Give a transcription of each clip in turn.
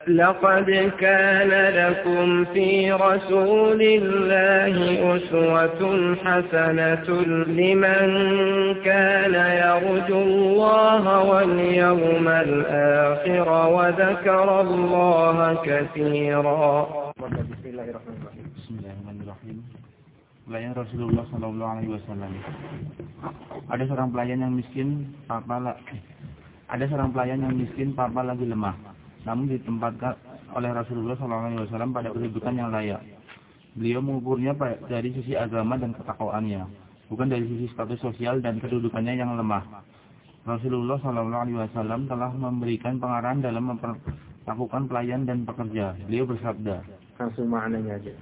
لقد كان لكم في رسول الله أسوة حسنة لمن كان يرجو الله واليوم الآخر وذكر الله كثيرا. Bismillahirrahmanirrahim. Pelayan Rasulullah Sallallahu Alaihi Wasallam. Ada seorang pelayan yang miskin, papa lagi lemah, namun ditempatkan oleh Rasulullah Sallallahu Alaihi Wasallam pada kedudukan yang layak. Beliau mengukurnya dari sisi agama dan ketakwaannya, bukan dari sisi status sosial dan kedudukannya yang lemah. Rasulullah Sallallahu Alaihi Wasallam telah memberikan pengarahan dalam memperlakukan pelayan dan pekerja. Beliau bersabda, langsung maknanya aja.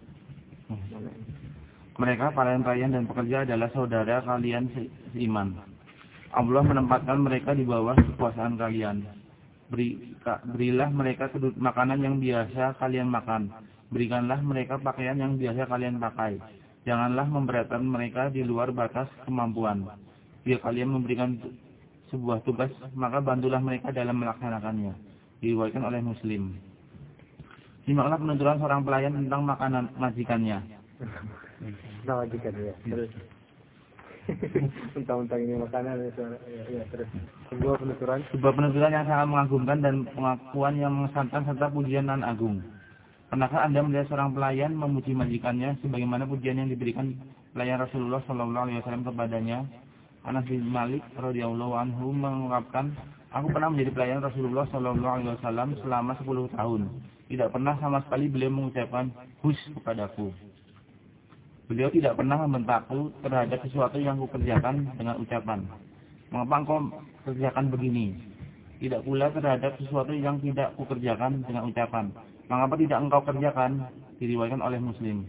Mereka pelayan dan pekerja adalah saudara kalian seiman. Allah menempatkan mereka di bawah kekuasaan kalian. Berilah mereka makanan yang biasa kalian makan. Berikanlah mereka pakaian yang biasa kalian pakai. Janganlah memberatkan mereka di luar batas kemampuan. Bila kalian memberikan sebuah tugas, maka bantulah mereka dalam melaksanakannya. Diriwayatkan oleh Muslim. Simaklah penuturan seorang pelayan tentang makanan majikannya. Majikan ya. Terus. Mentang-mentang ini makanan ya terus. Sebuah penuturan yang sangat mengagumkan dan pengakuan yang mengesankan serta pujian nan agung. Pernahkah Anda melihat seorang pelayan memuji majikannya sebagaimana pujian yang diberikan pelayan Rasulullah Sallallahu Alaihi Wasallam kepadanya? Anas bin Malik radhiyallahu anhu mengungkapkan, aku pernah menjadi pelayan Rasulullah Sallallahu Alaihi Wasallam selama 10 tahun. Tidak pernah sama sekali beliau mengucapkan hush kepadaku. Beliau tidak pernah membentakku terhadap sesuatu yang kukerjakan dengan ucapan, mengapa engkau kerjakan begini? Tidak pula terhadap sesuatu yang tidak kukerjakan dengan ucapan, mengapa tidak engkau kerjakan? Diriwayatkan oleh Muslim.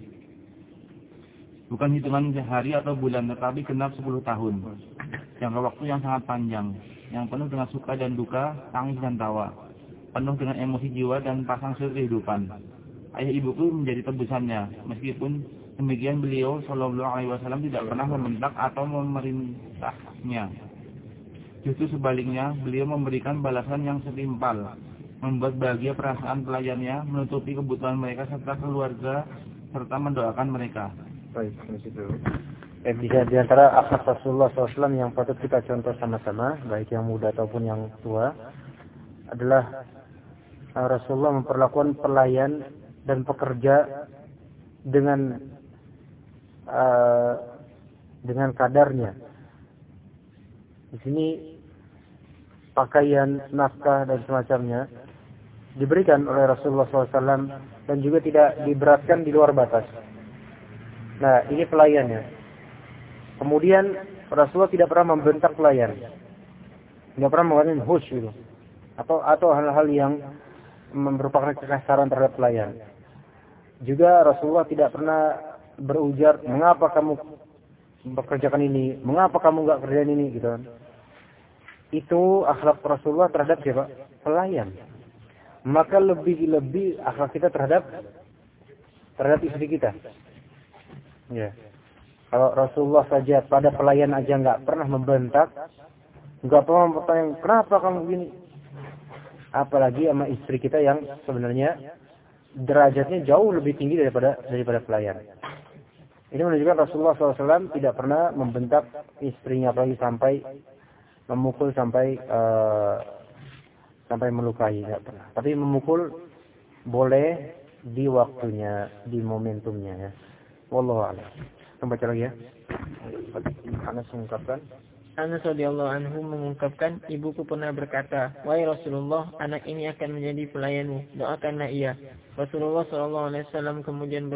Bukan hitungan hari atau bulan, tetapi genap 10 tahun. Jangka waktu yang sangat panjang, yang penuh dengan suka dan duka, tangis dan tawa, penuh dengan emosi jiwa dan pasang surut kehidupan. Ayah ibuku menjadi tebusannya, meskipun demikian beliau Sallallahu Alaihi Wasallam tidak pernah membentak atau memerintahnya. Justru sebaliknya, beliau memberikan balasan yang setimpal, membuat bahagia perasaan pelayannya, menutupi kebutuhan mereka serta keluarga, serta mendoakan mereka. Baik, itu. Bisa di antara akhlak Rasulullah SAW yang patut kita contoh sama-sama, baik yang muda ataupun yang tua, adalah Rasulullah memperlakukan pelayan dan pekerja dengan kadarnya. Di sini pakaian, nafkah dan semacamnya diberikan oleh Rasulullah SAW dan juga tidak diberatkan di luar batas. Nah, ini pelayannya. Kemudian Rasulullah tidak pernah membentak pelayan, tidak pernah mengatakan hush gitu, atau hal-hal yang merupakan kekasaran terhadap pelayan. Juga Rasulullah tidak pernah berujar, mengapa kamu bekerjakan ini, mengapa kamu enggak kerjain ini, gitu kan. Itu akhlak Rasulullah terhadap siapa? Pelayan. Maka lebih akhlak kita terhadap istri kita. Ya. Kalau Rasulullah saja pada pelayan aja enggak pernah membentak, enggak pernah bertanya, kenapa kamu begini? Apalagi sama istri kita yang sebenarnya derajatnya jauh lebih tinggi daripada pelayan. Ini menunjukkan Rasulullah SAW tidak pernah membentak istrinya, apalagi sampai memukul, sampai melukai, tidak pernah. Tapi memukul boleh di waktunya, di momentumnya, ya. Wallahu a'lam. Kita baca lagi ya. Anas mengungkapkan, Anas radhiyallahu anhu mengungkapkan, ibuku pernah berkata, wahai Rasulullah, anak ini akan menjadi pelayanmu, doakanlah ia. Rasulullah sallallahu alaihi wasallam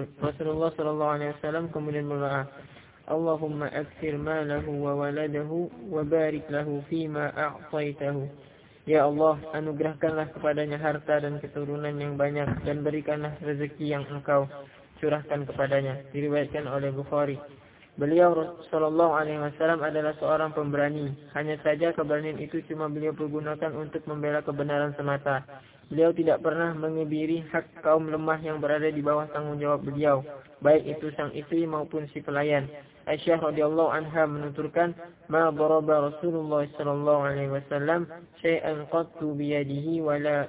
kemudian berdoa, Allahumma akthir malahu wa waladahu wa barik lahu fima a'taitahu. Ya Allah, anugerahkanlah kepadanya harta dan keturunan yang banyak dan berikanlah rezeki yang Engkau curahkan kepadanya. Diriwayatkan oleh Bukhari. Beliau sallallahu alaihi wasallam adalah seorang pemberani. Hanya saja keberanian itu cuma beliau pergunakan untuk membela kebenaran semata. Beliau tidak pernah mengebiri hak kaum lemah yang berada di bawah tanggung jawab beliau, baik itu sang istri maupun si pelayan. Aisyah radhiyallahu anha menuturkan, "Ma daraba Rasulullah sallallahu alaihi wasallam syai'an qattu bi yadihi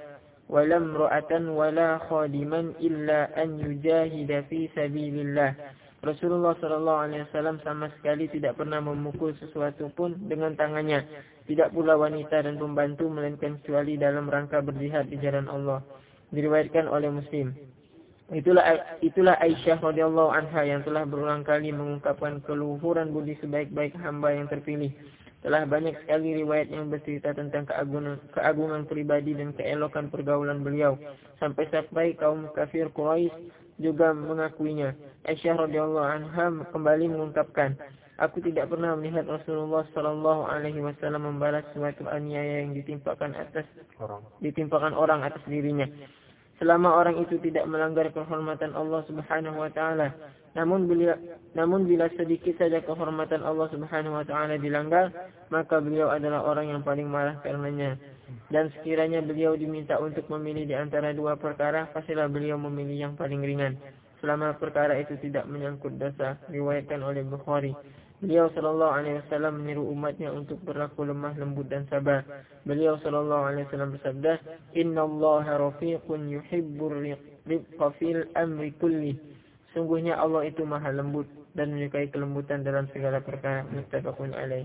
ولا امرأة ولا خادما إلا أن يجاهد في سبيل الله. Rasulullah SAW sama sekali tidak pernah memukul sesuatu pun dengan tangannya. Tidak pula wanita dan pembantu, melainkan kecuali dalam rangka berjihad di jalan Allah. Diriwayatkan oleh Muslim. Itulah Aisyah radhiyallahu anha yang telah berulang kali mengungkapkan keluhuran budi sebaik-baik hamba yang terpilih. Telah banyak sekali riwayat yang bercerita tentang keagungan pribadi dan keelokan pergaulan beliau. Sampai kaum kafir Quraisy juga mengakuinya. Aisyah radhiyallahu anha kembali mengungkapkan, aku tidak pernah melihat Rasulullah sallallahu alaihi wasallam membalas suatu aniaya yang ditimpakan orang atas dirinya, selama orang itu tidak melanggar kehormatan Allah Subhanahu wa taala. Namun bila sedikit saja kehormatan Allah Subhanahu wa taala dilanggar, maka beliau adalah orang yang paling marah karenanya. Dan sekiranya beliau diminta untuk memilih di antara dua perkara, pastilah beliau memilih yang paling ringan, selama perkara itu tidak menyangkut dosa. Riwayatkan oleh Bukhari. Beliau sallallahu alaihi wasallam menyeru umatnya untuk berlaku lemah lembut dan sabar. Beliau sallallahu alaihi wasallam bersabda, "Innallaha rafiqun yuhibbur rifqa fil amri kulli." Sungguhnya Allah itu maha lembut dan menyukai kelembutan dalam segala perkara. Muttafaqun alaih.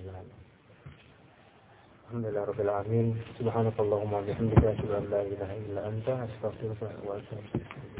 Alhamdulillah rabbil alamin. Subhanakallahumma wa bihamdika asyhadu an la ilaha illa anta astaghfiruka wa atubu ilaik.